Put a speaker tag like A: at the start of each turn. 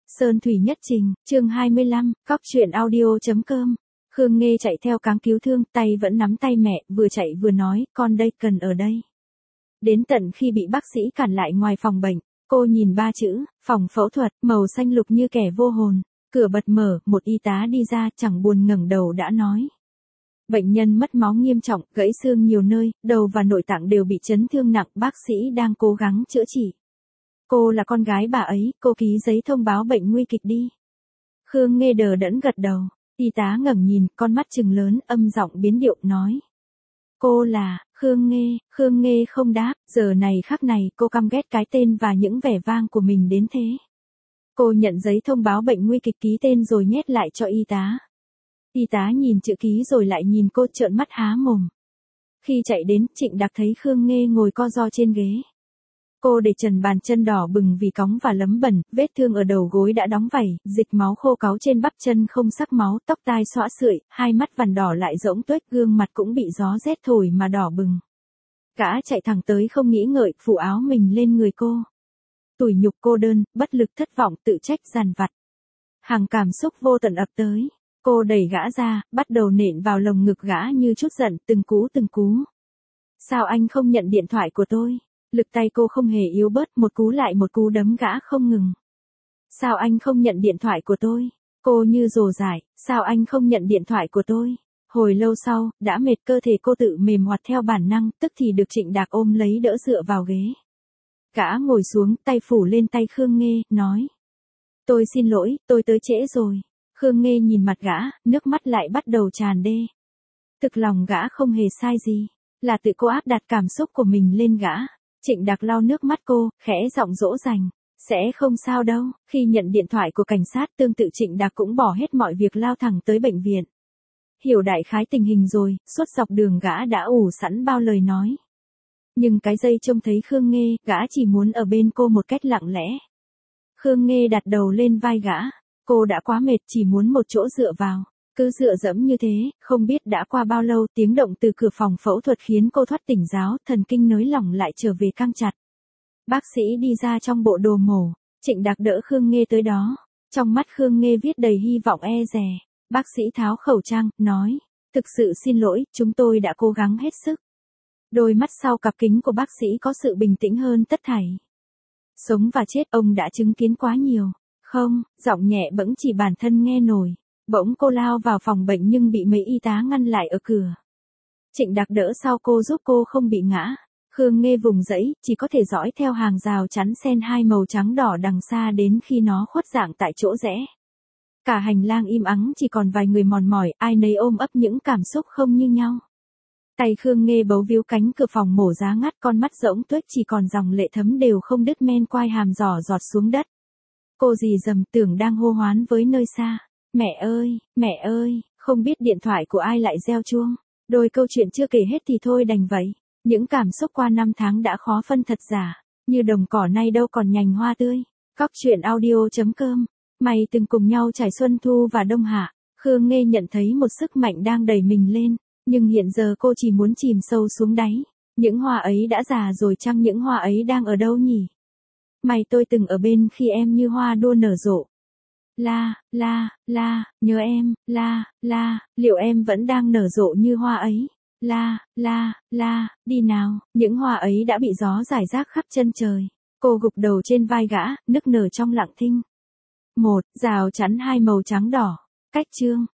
A: Sơn thủy nhất trình, chương 25, cóc truyện audio.com. Khương Nghê chạy theo cáng cứu thương, tay vẫn nắm tay mẹ, vừa chạy vừa nói, con đây, cần ở đây. Đến tận khi bị bác sĩ cản lại ngoài phòng bệnh, cô nhìn ba chữ, phòng phẫu thuật, màu xanh lục như kẻ vô hồn. Cửa bật mở, một y tá đi ra, chẳng buồn ngẩng đầu đã nói. Bệnh nhân mất máu nghiêm trọng, gãy xương nhiều nơi, đầu và nội tạng đều bị chấn thương nặng, bác sĩ đang cố gắng chữa trị. Cô là con gái bà ấy, cô ký giấy thông báo bệnh nguy kịch đi. Khương Nghê đờ đẫn gật đầu, y tá ngẩng nhìn, con mắt trừng lớn, âm giọng biến điệu, nói. Cô là, Khương Nghê không đáp, giờ này khắc này cô căm ghét cái tên và những vẻ vang của mình đến thế. Cô nhận giấy thông báo bệnh nguy kịch ký tên rồi nhét lại cho y tá. Y tá nhìn chữ ký rồi lại nhìn cô trợn mắt há mồm. Khi chạy đến, Trịnh Đạc thấy Khương Nghê ngồi co ro trên ghế. Cô để trần bàn chân đỏ bừng vì cóng và lấm bẩn, vết thương ở đầu gối đã đóng vảy, dịch máu khô cáu trên bắp chân không sắc máu, tóc tai xõa sượi, hai mắt vằn đỏ lại rỗng tuếch, gương mặt cũng bị gió rét thổi mà đỏ bừng. Gã chạy thẳng tới không nghĩ ngợi, phủ áo mình lên người cô. Tủi nhục, cô đơn, bất lực, thất vọng, tự trách, dằn vặt. Hàng cảm xúc vô tận ập tới. Cô đẩy gã ra, bắt đầu nện vào lồng ngực gã như chút giận, từng cú. Sao anh không nhận điện thoại của tôi? Lực tay cô không hề yếu bớt, một cú lại một cú đấm gã không ngừng. Sao anh không nhận điện thoại của tôi? Cô như rồ dại, sao anh không nhận điện thoại của tôi? Hồi lâu sau, đã mệt cơ thể cô tự mềm hoạt theo bản năng, tức thì được Trịnh Đạc ôm lấy đỡ dựa vào ghế. Gã ngồi xuống, tay phủ lên tay Khương Nghê, nói. Tôi xin lỗi, tôi tới trễ rồi. Khương Nghê nhìn mặt gã, nước mắt lại bắt đầu tràn đê. Thực lòng gã không hề sai gì, là tự cô áp đặt cảm xúc của mình lên gã. Trịnh Đạc lau nước mắt cô, khẽ giọng dỗ dành. Sẽ không sao đâu. Khi nhận điện thoại của cảnh sát, tương tự Trịnh Đạc cũng bỏ hết mọi việc lao thẳng tới bệnh viện. Hiểu đại khái tình hình rồi, suốt dọc đường gã đã ủ sẵn bao lời nói. Nhưng cái giây trông thấy Khương Nghê, gã chỉ muốn ở bên cô một cách lặng lẽ. Khương Nghê đặt đầu lên vai gã. Cô đã quá mệt, chỉ muốn một chỗ dựa vào. Cứ dựa dẫm như thế, không biết đã qua bao lâu, tiếng động từ cửa phòng phẫu thuật khiến cô thoát tỉnh giáo, thần kinh nới lỏng lại trở về căng chặt. Bác sĩ đi ra trong bộ đồ mổ, Trịnh Đạc đỡ Khương Nghê tới đó. Trong mắt Khương Nghê viết đầy hy vọng e dè. Bác sĩ tháo khẩu trang, nói, thực sự xin lỗi, chúng tôi đã cố gắng hết sức. Đôi mắt sau cặp kính của bác sĩ có sự bình tĩnh hơn tất thảy. Sống và chết ông đã chứng kiến quá nhiều. Không, giọng nhẹ bẫng chỉ bản thân nghe nổi. Bỗng cô lao vào phòng bệnh nhưng bị mấy y tá ngăn lại ở cửa. Trịnh Đạc đỡ sau cô giúp cô không bị ngã. Khương Nghê vùng dẫy, chỉ có thể dõi theo hàng rào chắn sen hai màu trắng đỏ đằng xa đến khi nó khuất dạng tại chỗ rẽ. Cả hành lang im ắng, chỉ còn vài người mòn mỏi, ai nấy ôm ấp những cảm xúc không như nhau. Tay Khương Nghê bấu víu cánh cửa phòng mổ giá ngắt, con mắt rỗng tuếch chỉ còn dòng lệ thấm đều không đứt men quai hàm giỏ giọt xuống đất. Cô dì dầm tưởng đang hô hoán với nơi xa. Mẹ ơi, không biết điện thoại của ai lại reo chuông. Đôi câu chuyện chưa kể hết thì thôi đành vậy. Những cảm xúc qua năm tháng đã khó phân thật giả. Như đồng cỏ nay đâu còn nhành hoa tươi. Cóc truyện audio.com. Mày từng cùng nhau trải xuân thu và đông hạ. Khương Nghê nhận thấy một sức mạnh đang đẩy mình lên. Nhưng hiện giờ cô chỉ muốn chìm sâu xuống đáy. Những hoa ấy đã già rồi chăng, những hoa ấy đang ở đâu nhỉ? Mày tôi từng ở bên khi em như hoa đua nở rộ. Nhớ em, liệu em vẫn đang nở rộ như hoa ấy? Đi nào, những hoa ấy đã bị gió rải rác khắp chân trời. Cô gục đầu trên vai gã, nức nở trong lặng thinh. Rào chắn hai màu trắng đỏ. Cách chương.